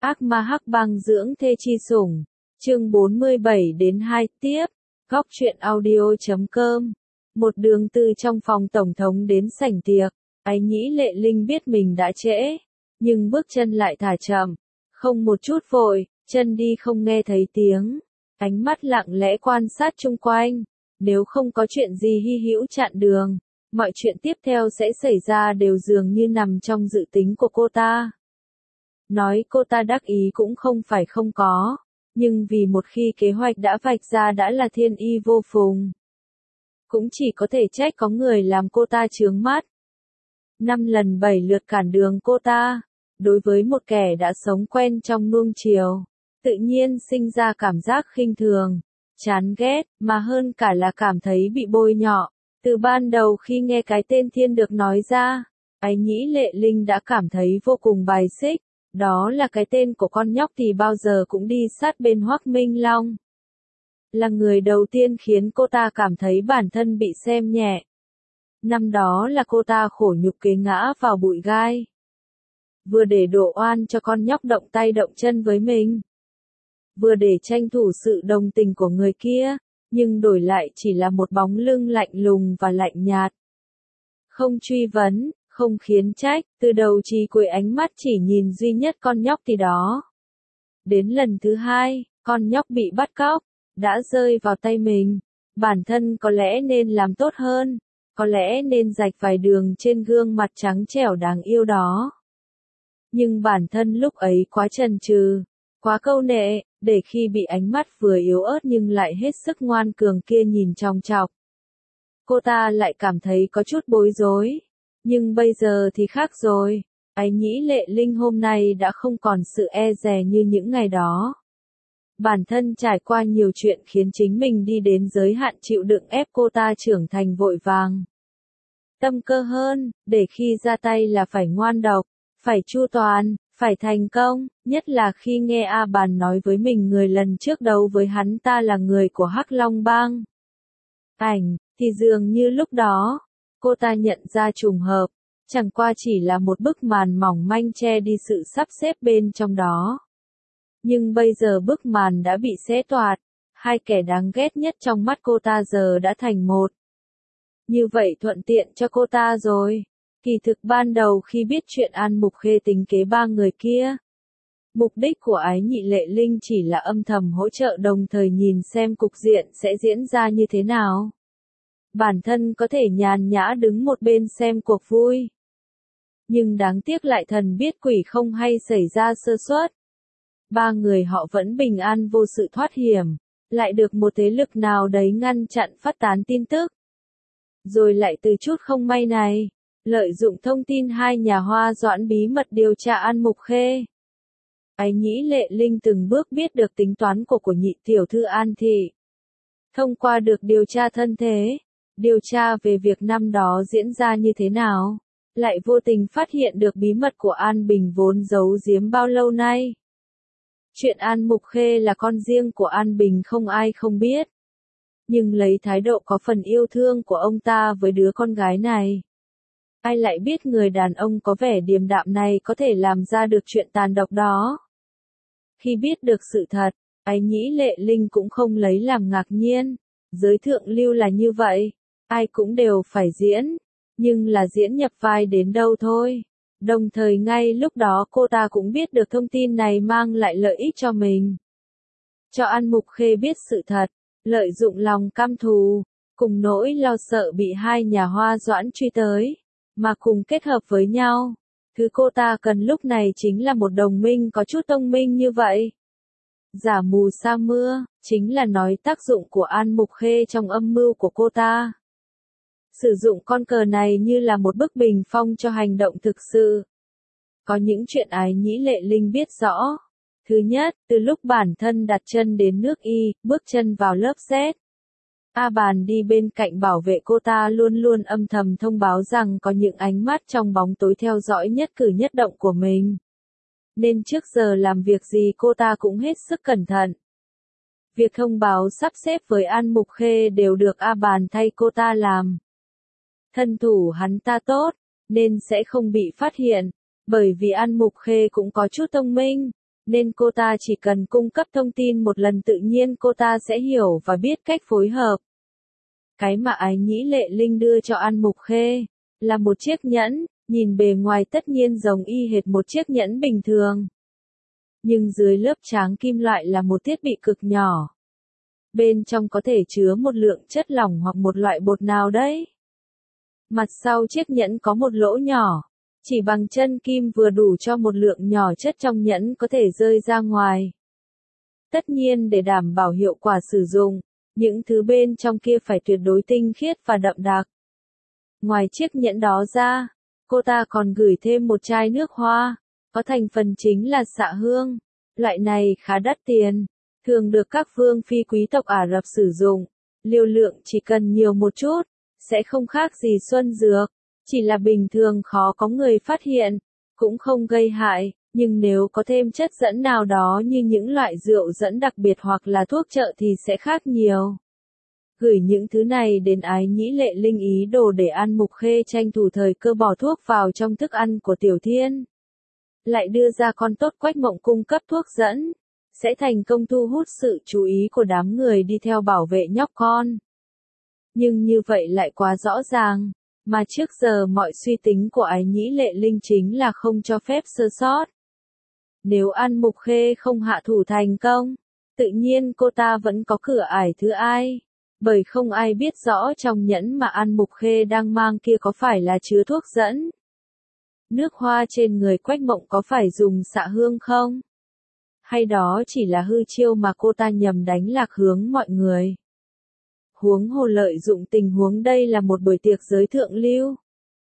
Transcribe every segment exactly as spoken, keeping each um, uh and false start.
Ác ma hắc băng dưỡng thê chi sủng, chương bốn mươi bảy đến hai tiếp, góc truyện audio chấm com. Một đường từ trong phòng tổng thống đến sảnh tiệc, Ái Nhĩ Lệ Linh biết mình đã trễ, nhưng bước chân lại thả chậm, không một chút vội, chân đi không nghe thấy tiếng, ánh mắt lặng lẽ quan sát chung quanh, nếu không có chuyện gì hy hữu chặn đường, mọi chuyện tiếp theo sẽ xảy ra đều dường như nằm trong dự tính của cô ta. Nói cô ta đắc ý cũng không phải không có, nhưng vì một khi kế hoạch đã vạch ra đã là thiên y vô phùng. Cũng chỉ có thể trách có người làm cô ta chướng mắt. Năm lần bảy lượt cản đường cô ta, đối với một kẻ đã sống quen trong nuông chiều, tự nhiên sinh ra cảm giác khinh thường, chán ghét, mà hơn cả là cảm thấy bị bôi nhọ. Từ ban đầu khi nghe cái tên Thiên được nói ra, Ái Nhĩ Lệ Linh đã cảm thấy vô cùng bài xích. Đó là cái tên của con nhóc thì bao giờ cũng đi sát bên Hoắc Minh Long. Là người đầu tiên khiến cô ta cảm thấy bản thân bị xem nhẹ. Năm đó là cô ta khổ nhục kế ngã vào bụi gai. Vừa để đổ oan cho con nhóc động tay động chân với mình. Vừa để tranh thủ sự đồng tình của người kia, nhưng đổi lại chỉ là một bóng lưng lạnh lùng và lạnh nhạt. Không truy vấn. Không khiến trách, từ đầu chí cuối ánh mắt chỉ nhìn duy nhất con nhóc thì đó. Đến lần thứ hai, con nhóc bị bắt cóc, đã rơi vào tay mình. Bản thân có lẽ nên làm tốt hơn, có lẽ nên rạch vài đường trên gương mặt trắng trẻo đáng yêu đó. Nhưng bản thân lúc ấy quá chần chừ, quá câu nệ, để khi bị ánh mắt vừa yếu ớt nhưng lại hết sức ngoan cường kia nhìn chòng chọc. Cô ta lại cảm thấy có chút bối rối. Nhưng bây giờ thì khác rồi, Ái Nhĩ Lệ Linh hôm nay đã không còn sự e dè như những ngày đó. Bản thân trải qua nhiều chuyện khiến chính mình đi đến giới hạn chịu đựng ép cô ta trưởng thành vội vàng. Tâm cơ hơn, để khi ra tay là phải ngoan độc, phải chu toàn, phải thành công, nhất là khi nghe A Bàn nói với mình người lần trước đấu với hắn ta là người của Hắc Long Bang. Ảnh, thì dường như lúc đó, cô ta nhận ra trùng hợp, chẳng qua chỉ là một bức màn mỏng manh che đi sự sắp xếp bên trong đó. Nhưng bây giờ bức màn đã bị xé toạc, hai kẻ đáng ghét nhất trong mắt cô ta giờ đã thành một. Như vậy thuận tiện cho cô ta rồi. Kỳ thực ban đầu khi biết chuyện An Mục Khê tính kế ba người kia, mục đích của Ái Nhĩ Lệ Linh chỉ là âm thầm hỗ trợ đồng thời nhìn xem cục diện sẽ diễn ra như thế nào. Bản thân có thể nhàn nhã đứng một bên xem cuộc vui. Nhưng đáng tiếc lại thần biết quỷ không hay xảy ra sơ suất. Ba người họ vẫn bình an vô sự thoát hiểm, lại được một thế lực nào đấy ngăn chặn phát tán tin tức. Rồi lại từ chút không may này, lợi dụng thông tin hai nhà Hoa Doãn bí mật điều tra An Mục Khê. Ái Nhĩ Lệ Linh từng bước biết được tính toán của của nhị tiểu thư An Thị. Thông qua được điều tra thân thế, điều tra về việc năm đó diễn ra như thế nào, lại vô tình phát hiện được bí mật của An Bình vốn giấu giếm bao lâu nay. Chuyện An Mục Khê là con riêng của An Bình không ai không biết. Nhưng lấy thái độ có phần yêu thương của ông ta với đứa con gái này, ai lại biết người đàn ông có vẻ điềm đạm này có thể làm ra được chuyện tàn độc đó. Khi biết được sự thật, Ái Nhĩ Lệ Linh cũng không lấy làm ngạc nhiên. Giới thượng lưu là như vậy, ai cũng đều phải diễn, nhưng là diễn nhập vai đến đâu thôi. Đồng thời ngay lúc đó cô ta cũng biết được thông tin này mang lại lợi ích cho mình. Cho An Mục Khê biết sự thật, lợi dụng lòng căm thù, cùng nỗi lo sợ bị hai nhà Hoa Doãn truy tới, mà cùng kết hợp với nhau. Thứ cô ta cần lúc này chính là một đồng minh có chút thông minh như vậy. Giả mù sa mưa, chính là nói tác dụng của An Mục Khê trong âm mưu của cô ta. Sử dụng con cờ này như là một bức bình phong cho hành động thực sự. Có những chuyện Ái Nhĩ Lệ Linh biết rõ. Thứ nhất, từ lúc bản thân đặt chân đến nước Y, bước chân vào lớp Z. A Bàn đi bên cạnh bảo vệ cô ta luôn luôn âm thầm thông báo rằng có những ánh mắt trong bóng tối theo dõi nhất cử nhất động của mình. Nên trước giờ làm việc gì cô ta cũng hết sức cẩn thận. Việc thông báo sắp xếp với An Mục Khê đều được A Bàn thay cô ta làm. Thân thủ hắn ta tốt, nên sẽ không bị phát hiện, bởi vì An Mục Khê cũng có chút thông minh, nên cô ta chỉ cần cung cấp thông tin một lần tự nhiên cô ta sẽ hiểu và biết cách phối hợp. Cái mà Ái Nhĩ Lệ Linh đưa cho An Mục Khê là một chiếc nhẫn, nhìn bề ngoài tất nhiên giống y hệt một chiếc nhẫn bình thường. Nhưng dưới lớp tráng kim loại là một thiết bị cực nhỏ. Bên trong có thể chứa một lượng chất lỏng hoặc một loại bột nào đấy. Mặt sau chiếc nhẫn có một lỗ nhỏ, chỉ bằng chân kim vừa đủ cho một lượng nhỏ chất trong nhẫn có thể rơi ra ngoài. Tất nhiên để đảm bảo hiệu quả sử dụng, những thứ bên trong kia phải tuyệt đối tinh khiết và đậm đặc. Ngoài chiếc nhẫn đó ra, cô ta còn gửi thêm một chai nước hoa, có thành phần chính là xạ hương. Loại này khá đắt tiền, thường được các vương phi quý tộc Ả Rập sử dụng. Liều lượng chỉ cần nhiều một chút, sẽ không khác gì xuân dược, chỉ là bình thường khó có người phát hiện, cũng không gây hại, nhưng nếu có thêm chất dẫn nào đó như những loại rượu dẫn đặc biệt hoặc là thuốc trợ thì sẽ khác nhiều. Gửi những thứ này đến Ái Nhĩ Lệ Linh ý đồ để An Mục Khê tranh thủ thời cơ bỏ thuốc vào trong thức ăn của Tiểu Thiên. Lại đưa ra con tốt Quách Mộng cung cấp thuốc dẫn, sẽ thành công thu hút sự chú ý của đám người đi theo bảo vệ nhóc con. Nhưng như vậy lại quá rõ ràng, mà trước giờ mọi suy tính của Ái Nhĩ Lệ Linh chính là không cho phép sơ sót. Nếu An Mục Khê không hạ thủ thành công, tự nhiên cô ta vẫn có cửa ải thứ ai, bởi không ai biết rõ trong nhẫn mà An Mục Khê đang mang kia có phải là chứa thuốc dẫn. Nước hoa trên người Quách Mộng có phải dùng xạ hương không? Hay đó chỉ là hư chiêu mà cô ta nhằm đánh lạc hướng mọi người? Huống hồ lợi dụng tình huống đây là một buổi tiệc giới thượng lưu.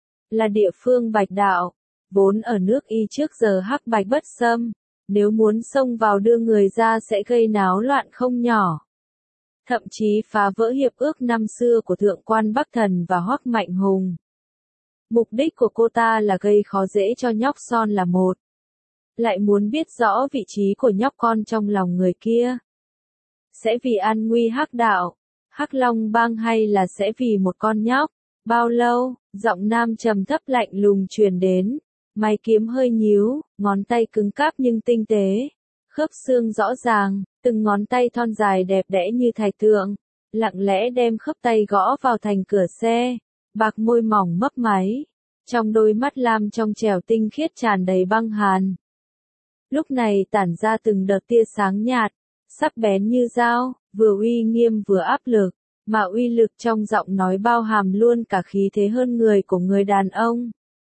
Là địa phương bạch đạo, vốn ở nước Y trước giờ hắc bạch bất xâm, nếu muốn xông vào đưa người ra sẽ gây náo loạn không nhỏ. Thậm chí phá vỡ hiệp ước năm xưa của Thượng quan Bắc Thần và Hoắc Mạnh Hùng. Mục đích của cô ta là gây khó dễ cho nhóc son là một. Lại muốn biết rõ vị trí của nhóc con trong lòng người kia. Sẽ vì an nguy hắc đạo, hắc long bang hay là sẽ vì một con nhóc? Bao lâu? Giọng nam trầm thấp lạnh lùng truyền đến. Mày kiếm hơi nhíu, ngón tay cứng cáp nhưng tinh tế. Khớp xương rõ ràng, từng ngón tay thon dài đẹp đẽ như thạch tượng. Lặng lẽ đem khớp tay gõ vào thành cửa xe. Bạc môi mỏng mấp máy. Trong đôi mắt lam trong trẻo tinh khiết tràn đầy băng hàn. Lúc này tản ra từng đợt tia sáng nhạt, sắc bén như dao, vừa uy nghiêm vừa áp lực, mà uy lực trong giọng nói bao hàm luôn cả khí thế hơn người của người đàn ông.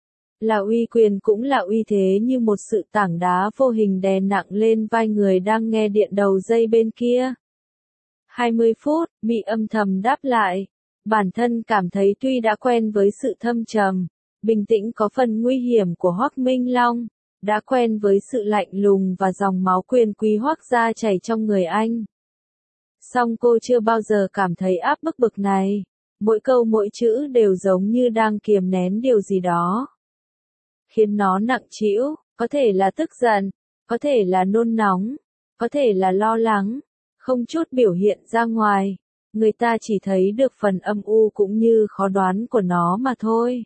Là uy quyền cũng là uy thế như một sự tảng đá vô hình đè nặng lên vai người đang nghe điện đầu dây bên kia. hai mươi phút, Mị âm thầm đáp lại. Bản thân cảm thấy tuy đã quen với sự thâm trầm, bình tĩnh có phần nguy hiểm của Hoắc Minh Long, đã quen với sự lạnh lùng và dòng máu quyền quý Hoắc gia chảy trong người anh. Song cô chưa bao giờ cảm thấy áp bức bực này, mỗi câu mỗi chữ đều giống như đang kiềm nén điều gì đó. Khiến nó nặng trĩu, có thể là tức giận, có thể là nôn nóng, có thể là lo lắng, không chút biểu hiện ra ngoài. Người ta chỉ thấy được phần âm u cũng như khó đoán của nó mà thôi.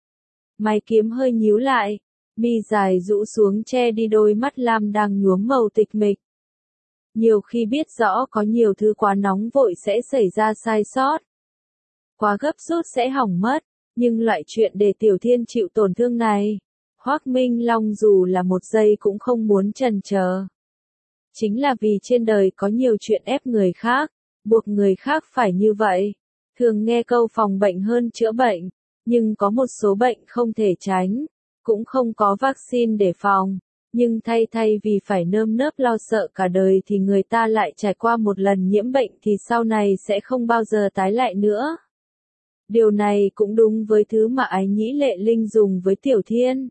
Mày kiếm hơi nhíu lại, mi dài rũ xuống che đi đôi mắt lam đang nhuốm màu tịch mịch. Nhiều khi biết rõ có nhiều thứ quá nóng vội sẽ xảy ra sai sót. Quá gấp rút sẽ hỏng mất, nhưng loại chuyện để Tiểu Thiên chịu tổn thương này, Hoắc Minh Long dù là một giây cũng không muốn chần chờ. Chính là vì trên đời có nhiều chuyện ép người khác, buộc người khác phải như vậy. Thường nghe câu phòng bệnh hơn chữa bệnh, nhưng có một số bệnh không thể tránh, cũng không có vaccine để phòng. Nhưng thay thay vì phải nơm nớp lo sợ cả đời thì người ta lại trải qua một lần nhiễm bệnh thì sau này sẽ không bao giờ tái lại nữa. Điều này cũng đúng với thứ mà Ái Nhĩ Lệ Linh dùng với Tiểu Thiên.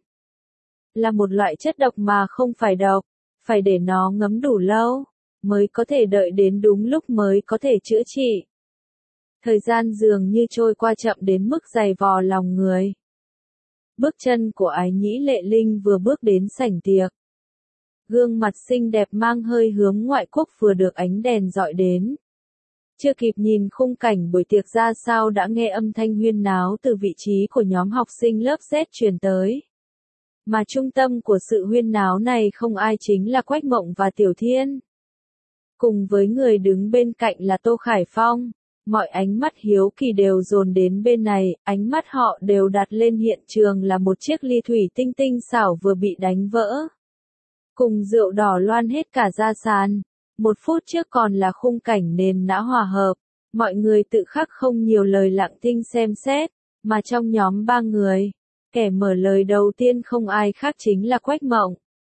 Là một loại chất độc mà không phải độc, phải để nó ngấm đủ lâu, mới có thể đợi đến đúng lúc mới có thể chữa trị. Thời gian dường như trôi qua chậm đến mức dày vò lòng người. Bước chân của Ái Nhĩ Lệ Linh vừa bước đến sảnh tiệc. Gương mặt xinh đẹp mang hơi hướng ngoại quốc vừa được ánh đèn dọi đến. Chưa kịp nhìn khung cảnh buổi tiệc ra sao đã nghe âm thanh huyên náo từ vị trí của nhóm học sinh lớp Z truyền tới. Mà trung tâm của sự huyên náo này không ai chính là Quách Mộng và Tiểu Thiên. Cùng với người đứng bên cạnh là Tô Khải Phong, mọi ánh mắt hiếu kỳ đều dồn đến bên này, ánh mắt họ đều đặt lên hiện trường là một chiếc ly thủy tinh tinh xảo vừa bị đánh vỡ. Cùng rượu đỏ loan hết cả ra sàn, một phút trước còn là khung cảnh nền nã hòa hợp, mọi người tự khắc không nhiều lời lặng thinh xem xét, mà trong nhóm ba người, kẻ mở lời đầu tiên không ai khác chính là Quách Mộng.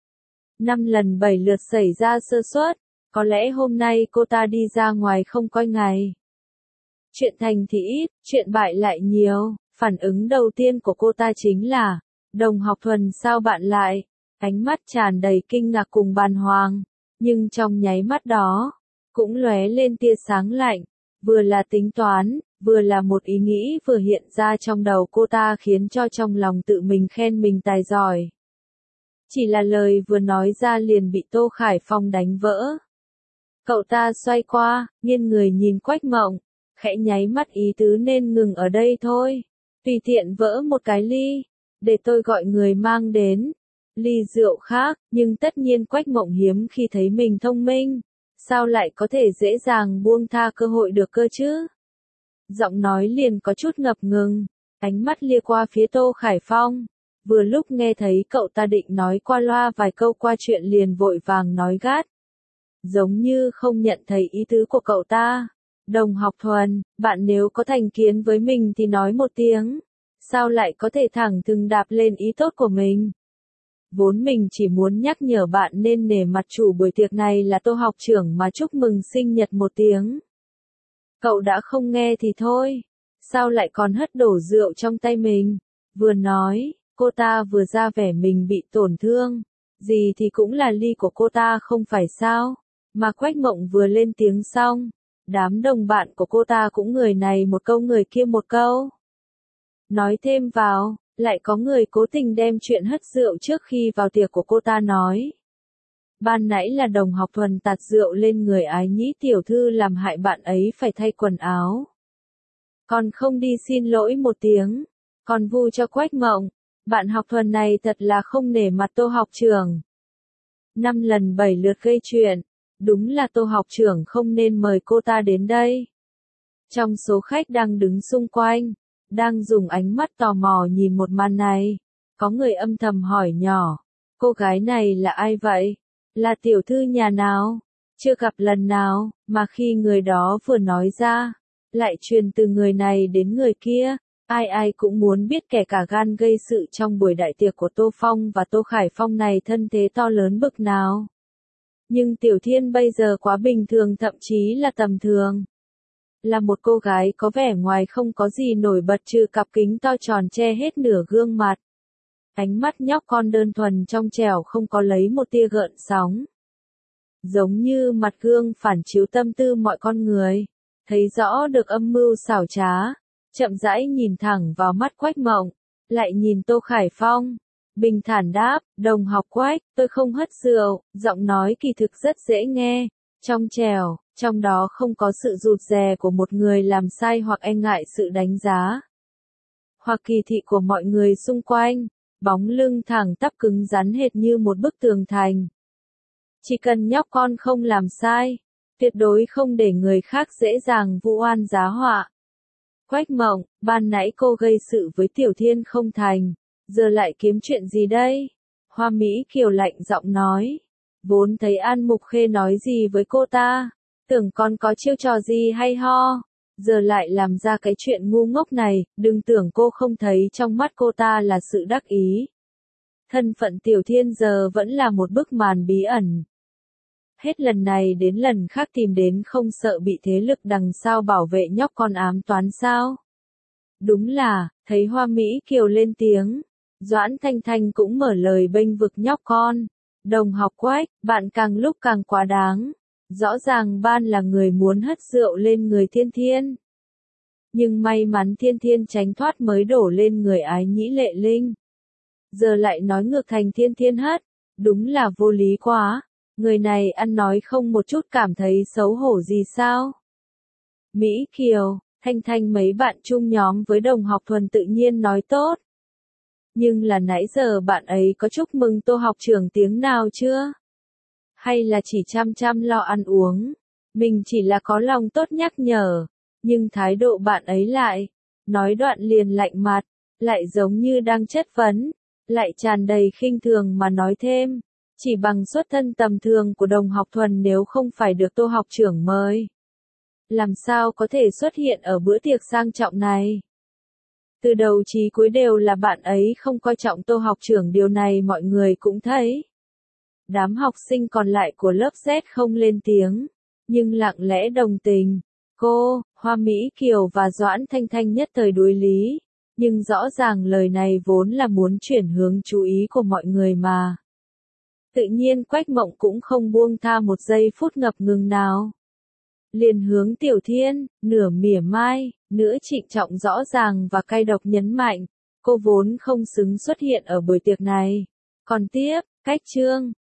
Năm lần bảy lượt xảy ra sơ suất, có lẽ hôm nay cô ta đi ra ngoài không coi ngày. Chuyện thành thì ít, chuyện bại lại nhiều, phản ứng đầu tiên của cô ta chính là, Đồng Học Thuần sao bạn lại, ánh mắt tràn đầy kinh ngạc cùng bàng hoàng, nhưng trong nháy mắt đó, cũng lóe lên tia sáng lạnh, vừa là tính toán, vừa là một ý nghĩ vừa hiện ra trong đầu cô ta khiến cho trong lòng tự mình khen mình tài giỏi. Chỉ là lời vừa nói ra liền bị Tô Khải Phong đánh vỡ. Cậu ta xoay qua, nghiêng người nhìn Quách Mộng, khẽ nháy mắt ý tứ nên ngừng ở đây thôi. Tùy tiện vỡ một cái ly, để tôi gọi người mang đến. Ly rượu khác, nhưng tất nhiên Quách Mộng hiếm khi thấy mình thông minh. Sao lại có thể dễ dàng buông tha cơ hội được cơ chứ? Giọng nói liền có chút ngập ngừng, ánh mắt lia qua phía Tô Khải Phong. Vừa lúc nghe thấy cậu ta định nói qua loa vài câu qua chuyện liền vội vàng nói gắt. Giống như không nhận thấy ý tứ của cậu ta. Đồng Học Thuần, bạn nếu có thành kiến với mình thì nói một tiếng. Sao lại có thể thẳng thừng đạp lên ý tốt của mình? Vốn mình chỉ muốn nhắc nhở bạn nên nể mặt chủ buổi tiệc này là Tô học trưởng mà chúc mừng sinh nhật một tiếng. Cậu đã không nghe thì thôi. Sao lại còn hất đổ rượu trong tay mình? Vừa nói, cô ta vừa ra vẻ mình bị tổn thương. Gì thì cũng là ly của cô ta không phải sao? Mà Quách Mộng vừa lên tiếng xong, đám đồng bạn của cô ta cũng người này một câu người kia một câu. Nói thêm vào, lại có người cố tình đem chuyện hất rượu trước khi vào tiệc của cô ta nói. Ban nãy là Đồng Học Thuần tạt rượu lên người Ái Nhĩ tiểu thư làm hại bạn ấy phải thay quần áo. Còn không đi xin lỗi một tiếng, còn vu cho Quách Mộng, bạn Học Thuần này thật là không nể mặt Tô học trưởng. Năm lần bảy lượt gây chuyện, đúng là Tô học trưởng không nên mời cô ta đến đây. Trong số khách đang đứng xung quanh, đang dùng ánh mắt tò mò nhìn một màn này, có người âm thầm hỏi nhỏ, cô gái này là ai vậy? Là tiểu thư nhà nào? Chưa gặp lần nào, mà khi người đó vừa nói ra, lại truyền từ người này đến người kia, ai ai cũng muốn biết kẻ cả gan gây sự trong buổi đại tiệc của Tô Phong và Tô Khải Phong này thân thế to lớn bực nào. Nhưng Tiểu Thiên bây giờ quá bình thường thậm chí là tầm thường. Là một cô gái có vẻ ngoài không có gì nổi bật trừ cặp kính to tròn che hết nửa gương mặt. Ánh mắt nhóc con đơn thuần trong trẻo không có lấy một tia gợn sóng. Giống như mặt gương phản chiếu tâm tư mọi con người, thấy rõ được âm mưu xảo trá, chậm rãi nhìn thẳng vào mắt Quách Mộng, lại nhìn Tô Khải Phong. Bình thản đáp, Đồng học Quách, tôi không hất rượu, giọng nói kỳ thực rất dễ nghe, trong trẻo, trong đó không có sự rụt rè của một người làm sai hoặc e ngại sự đánh giá, hoặc kỳ thị của mọi người xung quanh, bóng lưng thẳng tắp cứng rắn hệt như một bức tường thành. Chỉ cần nhóc con không làm sai, tuyệt đối không để người khác dễ dàng vu oan giá họa. Quách Mộng, ban nãy cô gây sự với Tiểu Thiên không thành. Giờ lại kiếm chuyện gì đây? Hoa Mỹ Kiều lạnh giọng nói. Vốn thấy An Mục Khê nói gì với cô ta, tưởng còn có chiêu trò gì hay ho. Giờ lại làm ra cái chuyện ngu ngốc này, đừng tưởng cô không thấy trong mắt cô ta là sự đắc ý. Thân phận Tiểu Thiên giờ vẫn là một bức màn bí ẩn. Hết lần này đến lần khác tìm đến không sợ bị thế lực đằng sau bảo vệ nhóc con ám toán sao? Đúng là, thấy Hoa Mỹ Kiều lên tiếng. Doãn Thanh Thanh cũng mở lời bênh vực nhóc con. Đồng học Quách, bạn càng lúc càng quá đáng. Rõ ràng ban là người muốn hất rượu lên người Thiên Thiên. Nhưng may mắn Thiên Thiên tránh thoát mới đổ lên người Ái Nhĩ Lệ Linh. Giờ lại nói ngược thành Thiên Thiên hất. Đúng là vô lý quá. Người này ăn nói không một chút cảm thấy xấu hổ gì sao? Mỹ Kiều, Thanh Thanh mấy bạn chung nhóm với Đồng học Thuần tự nhiên nói tốt. Nhưng là nãy giờ bạn ấy có chúc mừng Tô học trưởng tiếng nào chưa? Hay là chỉ chăm chăm lo ăn uống? Mình chỉ là có lòng tốt nhắc nhở, nhưng thái độ bạn ấy lại, nói đoạn liền lạnh mặt, lại giống như đang chất vấn, lại tràn đầy khinh thường mà nói thêm, chỉ bằng xuất thân tầm thường của đồng học Thuần nếu không phải được Tô học trưởng mời, làm sao có thể xuất hiện ở bữa tiệc sang trọng này? Từ đầu chí cuối đều là bạn ấy không coi trọng Tô học trưởng, điều này mọi người cũng thấy. Đám học sinh còn lại của lớp Z không lên tiếng, nhưng lặng lẽ đồng tình. Cô, Hoa Mỹ Kiều và Doãn Thanh Thanh nhất thời đối lý, nhưng rõ ràng lời này vốn là muốn chuyển hướng chú ý của mọi người mà. Tự nhiên Quách Mộng cũng không buông tha một giây phút ngập ngừng nào. Liền hướng Tiểu Thiên, nửa mỉa mai, nửa trịnh trọng rõ ràng và cay độc nhấn mạnh, cô vốn không xứng xuất hiện ở buổi tiệc này. Còn tiếp, cách chương,